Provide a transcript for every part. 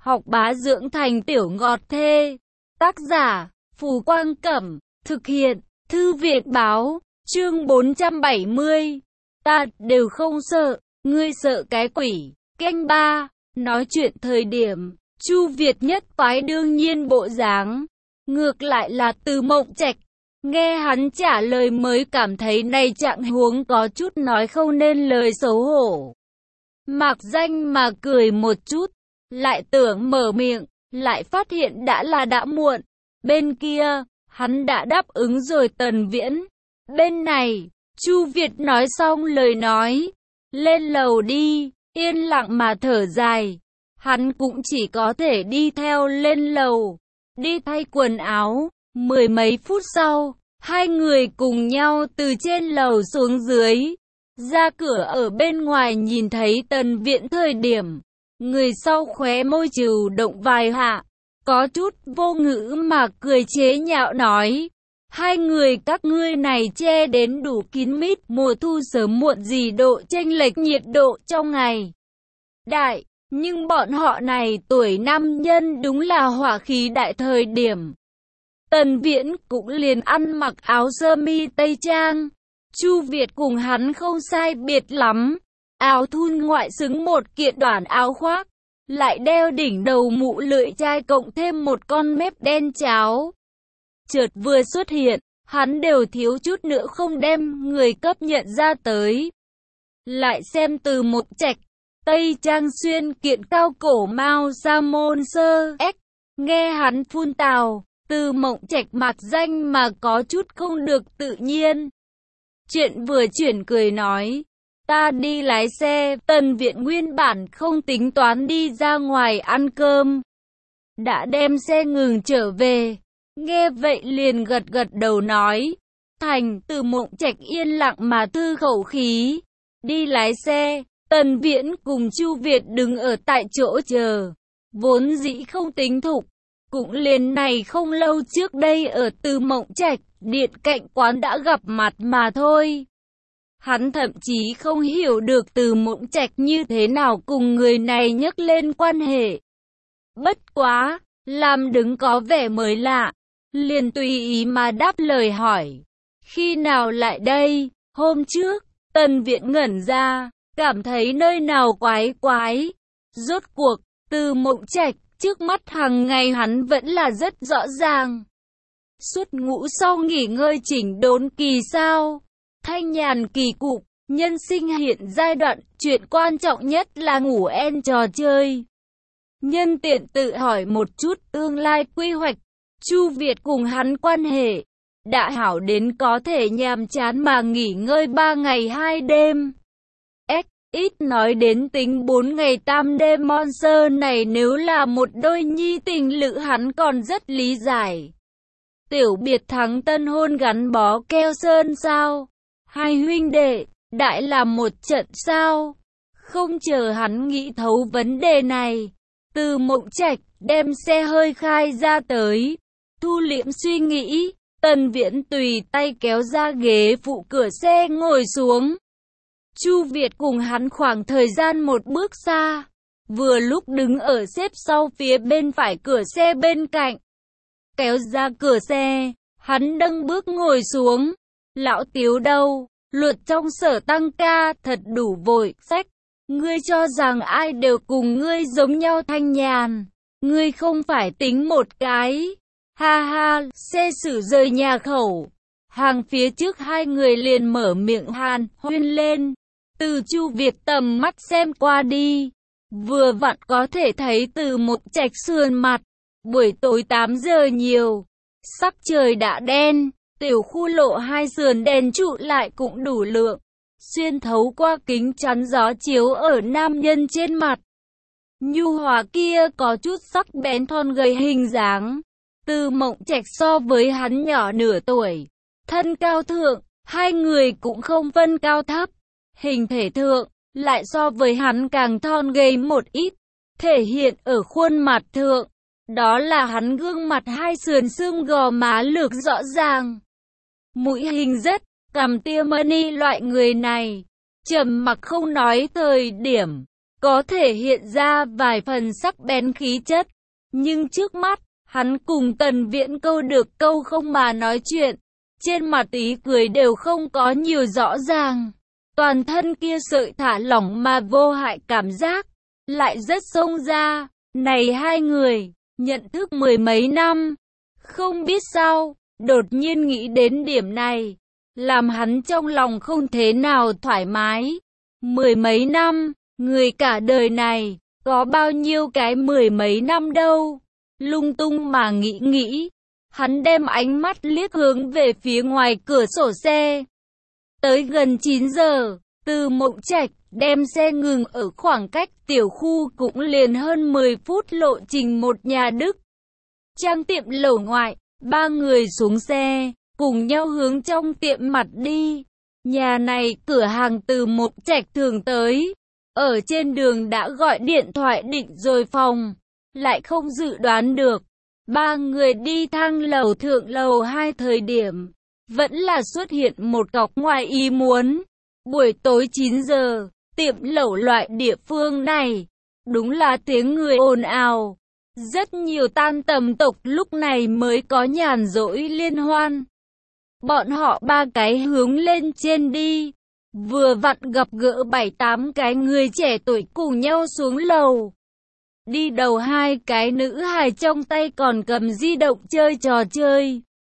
học bá dưỡng thành tiểu ngọt thê. Tác giả, Phù Quang Cẩm, thực hiện, Thư viện Báo, chương 470. Ta đều không sợ, ngươi sợ cái quỷ. Canh 3, nói chuyện thời điểm, Chu Việt nhất phái đương nhiên bộ dáng. Ngược lại là Từ Mộng Trạch, nghe hắn trả lời mới cảm thấy này trạng huống có chút nói không nên lời xấu hổ. Mạc Danh mà cười một chút, lại tưởng mở miệng, lại phát hiện đã muộn. Bên kia, hắn đã đáp ứng rồi Tần Viễn. Bên này, Chu Việt nói xong lời nói, lên lầu đi, yên lặng mà thở dài. Hắn cũng chỉ có thể đi theo lên lầu, đi thay quần áo. Mười mấy phút sau, hai người cùng nhau từ trên lầu xuống dưới. Ra cửa ở bên ngoài nhìn thấy Tần Viễn thời điểm, người sau khóe môi trừ động vài hạ, có chút vô ngữ mà cười chế nhạo nói. Hai người các ngươi này che đến đủ kín mít, mùa thu sớm muộn gì độ chênh lệch nhiệt độ trong ngày đại, nhưng bọn họ này tuổi nam nhân đúng là hỏa khí đại thời điểm. Tần Viễn cũng liền ăn mặc áo sơ mi tây trang. Chu Việt cùng hắn không sai biệt lắm, áo thun ngoại xứng một kiện đoàn áo khoác, lại đeo đỉnh đầu mũ lưỡi chai cộng thêm một con mép đen cháo. Chợt vừa xuất hiện, hắn đều thiếu chút nữa không đem người cấp nhận ra tới. Lại xem Từ Mộng Trạch, tây trang xuyên kiện cao cổ mao sa môn sơ ếch, nghe hắn phun tào, Từ Mộng Trạch Mạc Danh mà có chút không được tự nhiên. Chuyện vừa chuyển cười nói, ta đi lái xe. Tần Viễn nguyên bản không tính toán đi ra ngoài ăn cơm, đã đem xe ngừng trở về. Nghe vậy liền gật gật đầu nói, thành. Từ Mộng Trạch yên lặng mà thư khẩu khí, đi lái xe. Tần Viễn cùng Chu Việt đứng ở tại chỗ chờ, vốn dĩ không tính thục. Cũng liền này không lâu trước đây ở Từ Mộng Trạch, điện cạnh quán đã gặp mặt mà thôi. Hắn thậm chí không hiểu được Từ Mộng Trạch như thế nào cùng người này nhắc lên quan hệ. Bất quá, làm đứng có vẻ mới lạ, liền tùy ý mà đáp lời hỏi. Khi nào lại đây? Hôm trước. Tần Viễn ngẩn ra, cảm thấy nơi nào quái quái. Rốt cuộc, Từ Mộng Trạch trước mắt hàng ngày hắn vẫn là rất rõ ràng. Suốt ngũ sau nghỉ ngơi chỉnh đốn kỳ sao? Thanh nhàn kỳ cục, nhân sinh hiện giai đoạn, chuyện quan trọng nhất là ngủ en trò chơi. Nhân tiện tự hỏi một chút tương lai quy hoạch, Chu Việt cùng hắn quan hệ đã hảo đến có thể nhàm chán mà nghỉ ngơi 3 ngày 2 đêm. Ít nói đến tính 4 ngày 3 đêm monster này nếu là một đôi nhi tình lữ hắn còn rất lý giải. Tiểu biệt thắng tân hôn gắn bó keo sơn sao? Hai huynh đệ, đại là một trận sao? Không chờ hắn nghĩ thấu vấn đề này, Từ Mộng Trạch đem xe hơi khai ra tới. Thu liễm suy nghĩ, Tần Viễn tùy tay kéo ra ghế phụ cửa xe ngồi xuống. Chu Việt cùng hắn khoảng thời gian một bước xa, vừa lúc đứng ở xếp sau phía bên phải cửa xe bên cạnh. Kéo ra cửa xe, hắn nâng bước ngồi xuống. Lão Tiếu đâu? Luật trong sở tăng ca thật đủ vội. Sách, ngươi cho rằng ai đều cùng ngươi giống nhau thanh nhàn. Ngươi không phải tính một cái. Ha ha, xe xử rời nhà khẩu. Hàng phía trước hai người liền mở miệng hàn huyên lên. Từ Chu Việt tầm mắt xem qua đi, vừa vặn có thể thấy Từ Mộng Trạch sườn mặt. Buổi tối 8 giờ nhiều, sắc trời đã đen, tiểu khu lộ hai sườn đèn trụ lại cũng đủ lượng, xuyên thấu qua kính chắn gió chiếu ở nam nhân trên mặt. Nhu hòa kia có chút sắc bén thon gầy hình dáng. Từ Mộng Trạch so với hắn nhỏ nửa tuổi, thân cao thượng, hai người cũng không phân cao thấp. Hình thể thượng, lại so với hắn càng thon gầy một ít, thể hiện ở khuôn mặt thượng. Đó là hắn gương mặt hai sườn xương gò má lược rõ ràng. Mũi hình rất, cằm tia mani loại người này. Trầm mặc không nói thời điểm, có thể hiện ra vài phần sắc bén khí chất. Nhưng trước mắt, hắn cùng Tần Viễn câu được câu không mà nói chuyện. Trên mặt ý cười đều không có nhiều rõ ràng. Toàn thân kia sợi thả lỏng mà vô hại cảm giác, lại rất xông ra. Này hai người, nhận thức mười mấy năm. Không biết sao, đột nhiên nghĩ đến điểm này, làm hắn trong lòng không thế nào thoải mái. Mười mấy năm, người cả đời này, có bao nhiêu cái mười mấy năm đâu. Lung tung mà nghĩ, hắn đem ánh mắt liếc hướng về phía ngoài cửa sổ xe. Tới gần 9 giờ, Từ Mộng Trạch đem xe ngừng ở khoảng cách tiểu khu cũng liền hơn 10 phút lộ trình một nhà Đức. Trang tiệm lẩu ngoại, ba người xuống xe, cùng nhau hướng trong tiệm mặt đi. Nhà này cửa hàng Từ Mộng Trạch thường tới. Ở trên đường đã gọi điện thoại định rồi phòng, lại không dự đoán được. Ba người đi thang lầu thượng lầu 2 thời điểm, vẫn là xuất hiện một góc ngoài ý muốn. Buổi tối 9 giờ, tiệm lẩu loại địa phương này, đúng là tiếng người ồn ào. Rất nhiều tan tầm tộc lúc này mới có nhàn rỗi liên hoan. Bọn họ ba cái hướng lên trên đi, vừa vặn gặp gỡ 7-8 cái người trẻ tuổi cùng nhau xuống lầu. Đi đầu hai cái nữ hài trong tay còn cầm di động chơi trò chơi.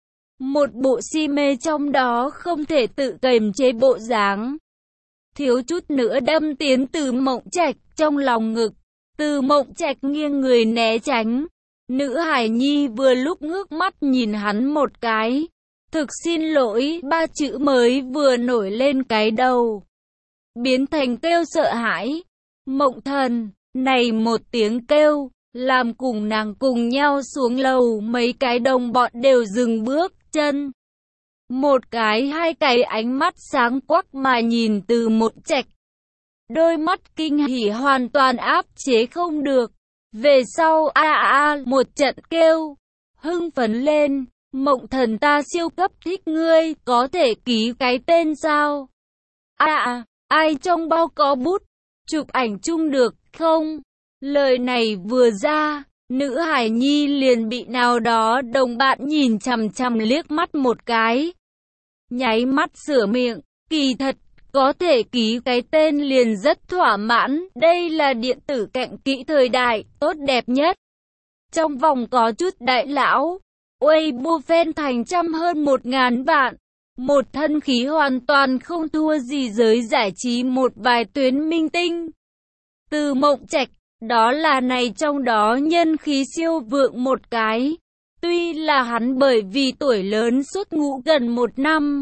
Một bộ si mê trong đó không thể tự kiềm chế bộ dáng. Thiếu chút nữa đâm tiến Từ Mộng Trạch trong lòng ngực. Từ Mộng Trạch nghiêng người né tránh. Nữ hài nhi vừa lúc ngước mắt nhìn hắn một cái. Thực xin lỗi, ba chữ mới vừa nổi lên cái đầu, biến thành kêu sợ hãi. Mộng Thần, này một tiếng kêu, làm cùng nàng cùng nhau xuống lầu mấy cái đồng bọn đều dừng bước chân. Một cái hai cái ánh mắt sáng quắc mà nhìn Từ Mộng Trạch. Đôi mắt kinh hỉ hoàn toàn áp chế không được. Về sau một trận kêu, hưng phấn lên. Mộng Thần, ta siêu cấp thích ngươi, có thể ký cái tên sao? Ai trong bao có bút, chụp ảnh chung được không? Lời này vừa ra, nữ hải nhi liền bị nào đó đồng bạn nhìn chằm chằm liếc mắt một cái. Nháy mắt sửa miệng, kỳ thật, có thể ký cái tên liền rất thỏa mãn, đây là điện tử cạnh kỹ thời đại, tốt đẹp nhất. Trong vòng có chút đại lão. Weibo fan thành trăm hơn 1.000 vạn. Một thân khí hoàn toàn không thua gì giới giải trí một vài tuyến minh tinh. Từ Mộng Trạch, đó là này trong đó nhân khí siêu vượng một cái. Tuy là hắn bởi vì tuổi lớn xuất ngũ gần 1 năm.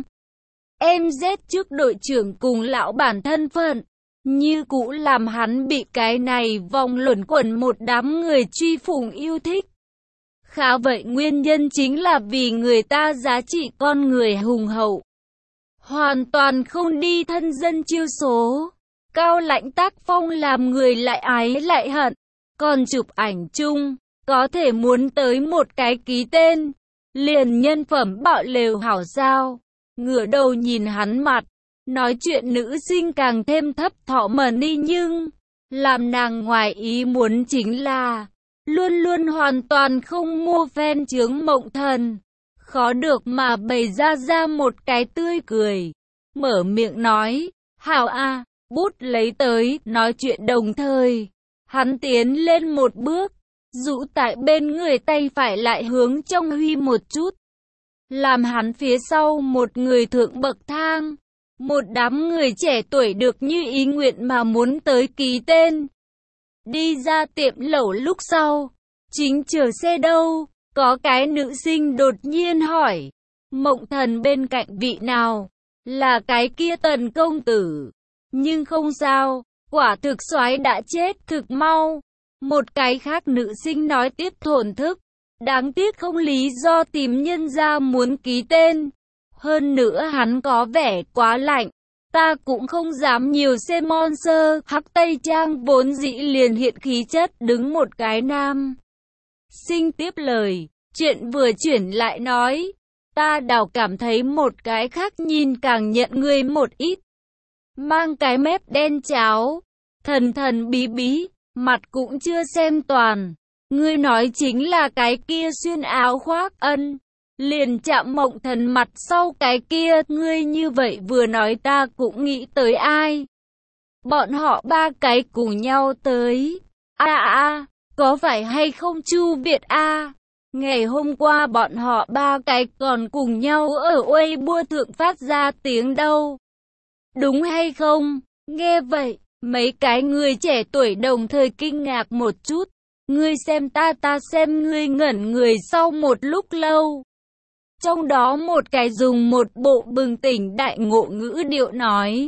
MZ trước đội trưởng cùng lão bản thân phận, như cũ làm hắn bị cái này vòng luẩn quẩn một đám người truy phủng yêu thích. Khá vậy nguyên nhân chính là vì người ta giá trị con người hùng hậu. Hoàn toàn không đi thân dân chiêu số. Cao lãnh tác phong làm người lại ái lại hận. Còn chụp ảnh chung, có thể muốn tới một cái ký tên. Liền nhân phẩm bạo lều hảo sao. Ngửa đầu nhìn hắn mặt. Nói chuyện nữ sinh càng thêm thấp thọ mần đi nhưng làm nàng ngoài ý muốn chính là luôn luôn hoàn toàn không mua fan chướng Mộng Thần. Khó được mà bày ra một cái tươi cười. Mở miệng nói, hảo a, bút lấy tới, nói chuyện đồng thời. Hắn tiến lên một bước, rũ tại bên người tay phải lại hướng trong huy một chút. Làm hắn phía sau một người thượng bậc thang. Một đám người trẻ tuổi được như ý nguyện mà muốn tới ký tên. Đi ra tiệm lẩu lúc sau, chính chờ xe đâu, có cái nữ sinh đột nhiên hỏi, Mộng Thần bên cạnh vị nào? Là cái kia Tần công tử. Nhưng không sao, quả thực soái đã chết thực mau. Một cái khác nữ sinh nói tiếp thổn thức, đáng tiếc không lý do tìm nhân ra muốn ký tên. Hơn nữa hắn có vẻ quá lạnh. Ta cũng không dám nhiều xem monster. Hắc Tây Trang vốn dĩ liền hiện khí chất đứng một cái nam sinh tiếp lời. Chuyện vừa chuyển lại nói. Ta đảo cảm thấy một cái khác nhìn càng nhận người một ít. Mang cái mép đen cháo. Thần thần bí bí, mặt cũng chưa xem toàn. Ngươi nói chính là cái kia xuyên áo khoác ân. Liền chạm Mộng Thần mặt sau cái kia, ngươi như vậy vừa nói ta cũng nghĩ tới ai. Bọn họ ba cái cùng nhau tới. Có phải hay không Chu Việt a? Ngày hôm qua bọn họ ba cái còn cùng nhau ở Weibo thượng phát ra tiếng đâu. Đúng hay không? Nghe vậy, mấy cái người trẻ tuổi đồng thời kinh ngạc một chút. Ngươi xem ta xem ngươi, ngẩn người sau một lúc lâu. Trong đó một cái dùng một bộ bừng tỉnh đại ngộ ngữ điệu nói.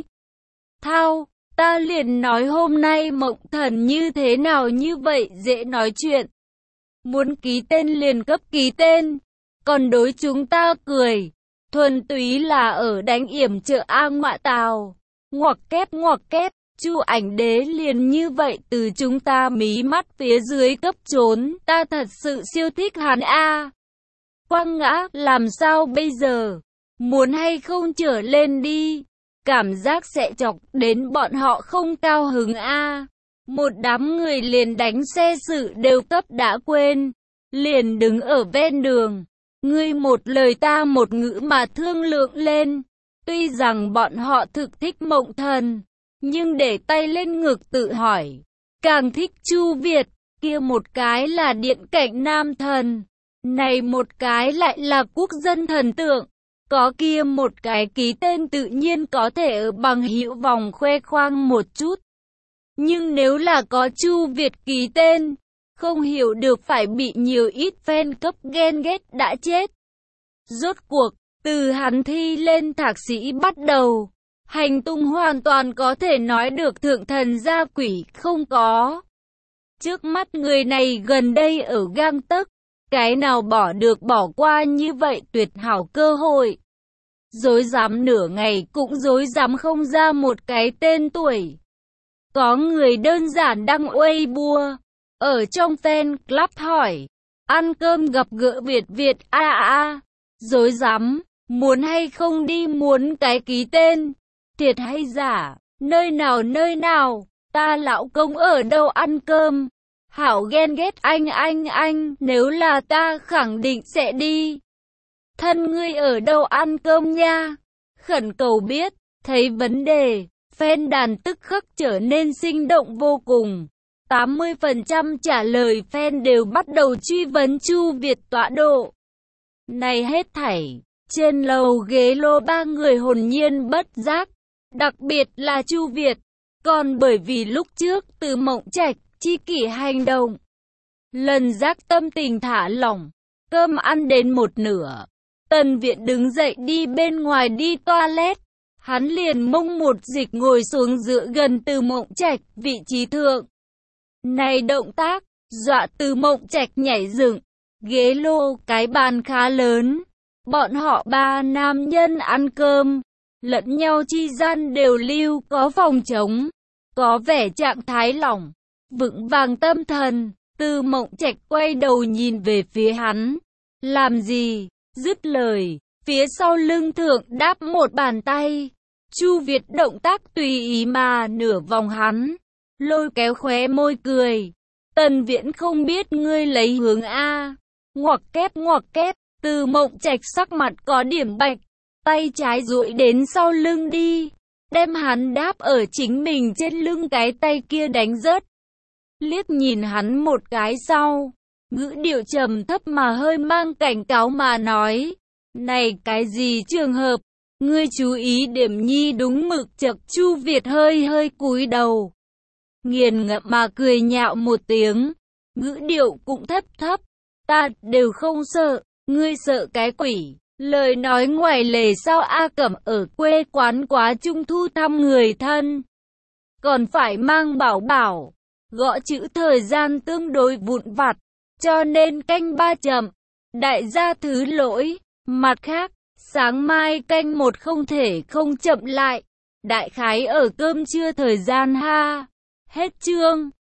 Thao, ta liền nói hôm nay Mộng Thần như thế nào như vậy dễ nói chuyện. Muốn ký tên liền cấp ký tên, còn đối chúng ta cười. Thuần túy là ở đánh yểm trợ A Ngoại Tào. Ngoặc kép, Chu Ảnh Đế liền như vậy từ chúng ta mí mắt phía dưới cấp trốn. Ta thật sự siêu thích hắn a. Quang Ngã, làm sao bây giờ? Muốn hay không trở lên đi? Cảm giác sẽ chọc đến bọn họ không cao hứng a. Một đám người liền đánh xe sự đều cấp đã quên. Liền đứng ở ven đường. Ngươi một lời ta một ngữ mà thương lượng lên. Tuy rằng bọn họ thực thích Mộng Thần, nhưng để tay lên ngực tự hỏi. Càng thích Chu Việt, kia một cái là điện cảnh nam thần. Này một cái lại là quốc dân thần tượng. Có kia một cái ký tên tự nhiên có thể ở bằng hữu vòng khoe khoang một chút. Nhưng nếu là có Chu Việt ký tên, không hiểu được phải bị nhiều ít fan cấp ghen ghét đã chết. Rốt cuộc, từ hắn thi lên thạc sĩ bắt đầu, hành tung hoàn toàn có thể nói được thượng thần gia quỷ không có. Trước mắt người này gần đây ở gang tấc, cái nào bỏ được bỏ qua như vậy tuyệt hảo cơ hội. Dối dám nửa ngày cũng dối dám không ra một cái tên tuổi. Có người đơn giản đăng Weibo, ở trong fan club hỏi, ăn cơm gặp gỡ Việt dối dám, muốn hay không đi, muốn cái ký tên, thiệt hay giả, nơi nào, ta lão công ở đâu ăn cơm, hảo ghen ghét anh, nếu là ta khẳng định sẽ đi. Thân ngươi ở đâu ăn cơm nha, khẩn cầu biết, thấy vấn đề, fan đàn tức khắc trở nên sinh động vô cùng. 80% trả lời fan đều bắt đầu truy vấn Chu Việt tọa độ. Này hết thảy, trên lầu ghế lô ba người hồn nhiên bất giác, đặc biệt là Chu Việt, còn bởi vì lúc trước từ Mộng Trạch, chi kỷ hành động. Lần giác tâm tình thả lỏng, cơm ăn đến một nửa, Tần Viện đứng dậy đi bên ngoài đi toilet, hắn liền mông một dịch ngồi xuống dựa gần từ Mộng Trạch vị trí thượng. Này động tác, dọa từ Mộng Trạch nhảy dựng, ghế lô cái bàn khá lớn, bọn họ ba nam nhân ăn cơm, lẫn nhau chi gian đều lưu có phòng trống, có vẻ trạng thái lỏng, vững vàng tâm thần. Từ Mộng Trạch quay đầu nhìn về phía hắn, làm gì, dứt lời, phía sau lưng thượng đáp một bàn tay. Chu Việt động tác tùy ý mà nửa vòng hắn, lôi kéo khóe môi cười. Tần Viễn không biết ngươi lấy hướng A. Ngoặc kép, từ Mộng Trạch sắc mặt có điểm bạch, tay trái duỗi đến sau lưng đi, đem hắn đáp ở chính mình trên lưng cái tay kia đánh rớt. Liếc nhìn hắn một cái sau, ngữ điệu trầm thấp mà hơi mang cảnh cáo mà nói, này cái gì trường hợp, ngươi chú ý điểm nhi đúng mực. Chật Chu Việt hơi cúi đầu, nghiền ngẫm mà cười nhạo một tiếng, ngữ điệu cũng thấp, ta đều không sợ, ngươi sợ cái quỷ. Lời nói ngoài lề sao A Cẩm ở quê quán quá trung thu thăm người thân, còn phải mang bảo, gõ chữ thời gian tương đối vụn vặt, cho nên canh 3 chậm, đại gia thứ lỗi. Mặt khác, sáng mai canh 1 không thể không chậm lại, đại khái ở cơm trưa thời gian ha. Hết chương.